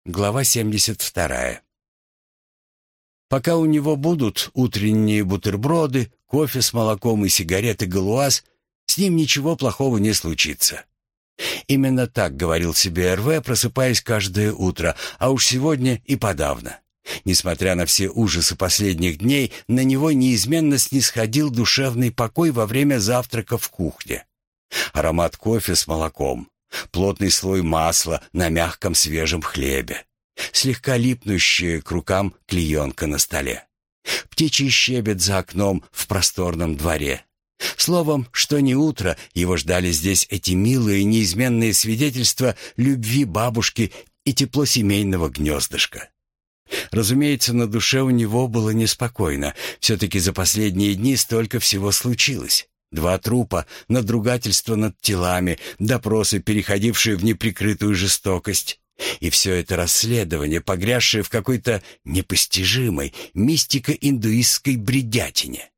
Глава 72. Пока у него будут утренние бутерброды, кофе с молоком и сигареты Галуаз, с ним ничего плохого не случится. Именно так говорил себе РВ, просыпаясь каждое утро, а уж сегодня и подавно. Несмотря на все ужасы последних дней, на него неизменно снисходил душевный покой во время завтрака в кухне. Аромат кофе с молоком, плотный слой масла на мягком свежем хлебе, слегка липнущая к рукам клеенка на столе, птичий щебет за окном в просторном дворе. Словом, что ни утро, его ждали здесь эти милые неизменные свидетельства любви бабушки и тепло семейного гнездышка. Разумеется, на душе у него было неспокойно. Все-таки за последние дни столько всего случилось. 2 трупа, надругательство над телами, допросы, переходившие в неприкрытую жестокость. И все это расследование, погрязшее в какой-то непостижимой мистико-индуистской бредятине.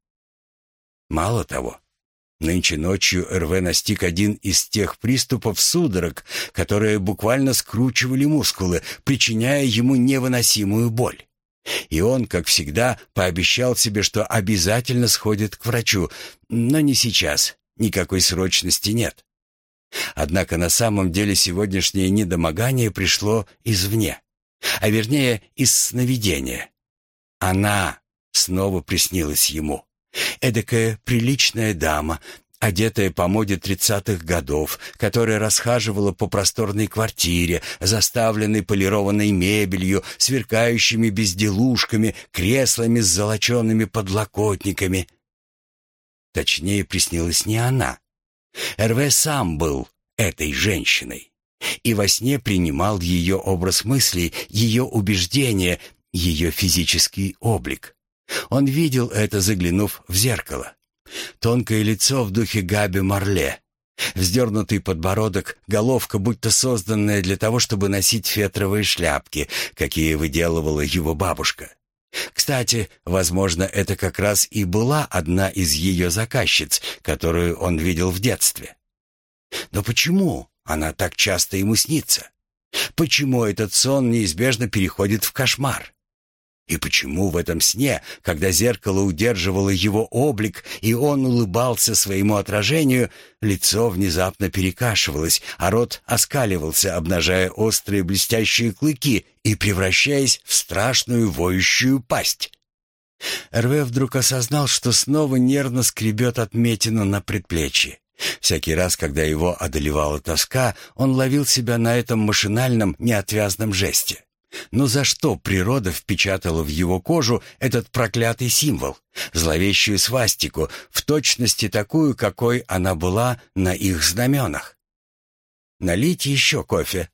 Мало того, нынче ночью РВ настиг один из тех приступов судорог, которые буквально скручивали мускулы, причиняя ему невыносимую боль. И он, как всегда, пообещал себе, что обязательно сходит к врачу, но не сейчас, никакой срочности нет. Однако на самом деле сегодняшнее недомогание пришло извне, а вернее из сновидения. Она снова приснилась ему. Эдакая приличная дама, одетая по моде 30-х годов, которая расхаживала по просторной квартире, заставленной полированной мебелью, сверкающими безделушками, креслами с золочеными подлокотниками. Точнее, приснилась не она. РВ сам был этой женщиной и во сне принимал ее образ мыслей, ее убеждения, ее физический облик. Он видел это, заглянув в зеркало. Тонкое лицо в духе Габи Марле, вздернутый подбородок, головка, будто созданная для того, чтобы носить фетровые шляпки, какие выделывала его бабушка. Кстати, возможно, это как раз и была одна из ее заказчиц, которую он видел в детстве. Но почему она так часто ему снится? Почему этот сон неизбежно переходит в кошмар? И почему в этом сне, когда зеркало удерживало его облик, и он улыбался своему отражению, лицо внезапно перекашивалось, а рот оскаливался, обнажая острые блестящие клыки и превращаясь в страшную воющую пасть? РВ вдруг осознал, что снова нервно скребет отметину на предплечье. Всякий раз, когда его одолевала тоска, он ловил себя на этом машинальном, неотвязном жесте. Но за что природа впечатала в его кожу этот проклятый символ, зловещую свастику, в точности такую, какой она была на их знаменах? Налить еще кофе?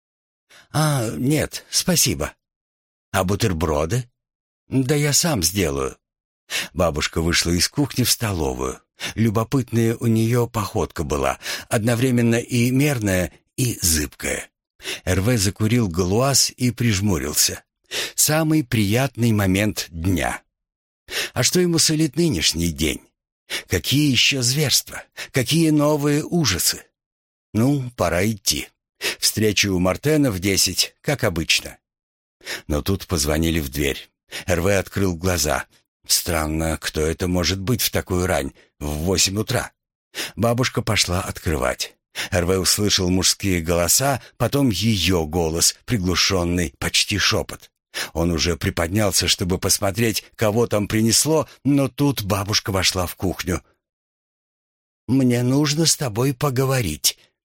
Нет, спасибо. А бутерброды? Да я сам сделаю. Бабушка вышла из кухни в столовую. Любопытная у нее походка была, одновременно и мерная, и зыбкая. РВ закурил галуаз и прижмурился. Самый приятный момент дня. А что ему сулит нынешний день? Какие еще зверства? Какие новые ужасы? Ну, пора идти. Встреча у Мартена в 10, как обычно. Но тут позвонили в дверь. РВ открыл глаза. Странно, кто это может быть в такую рань, в 8 утра? Бабушка пошла открывать. РВ услышал мужские голоса, потом ее голос, приглушенный, почти шепот. Он уже приподнялся, чтобы посмотреть, кого там принесло, но тут бабушка вошла в кухню. «Мне нужно с тобой поговорить»,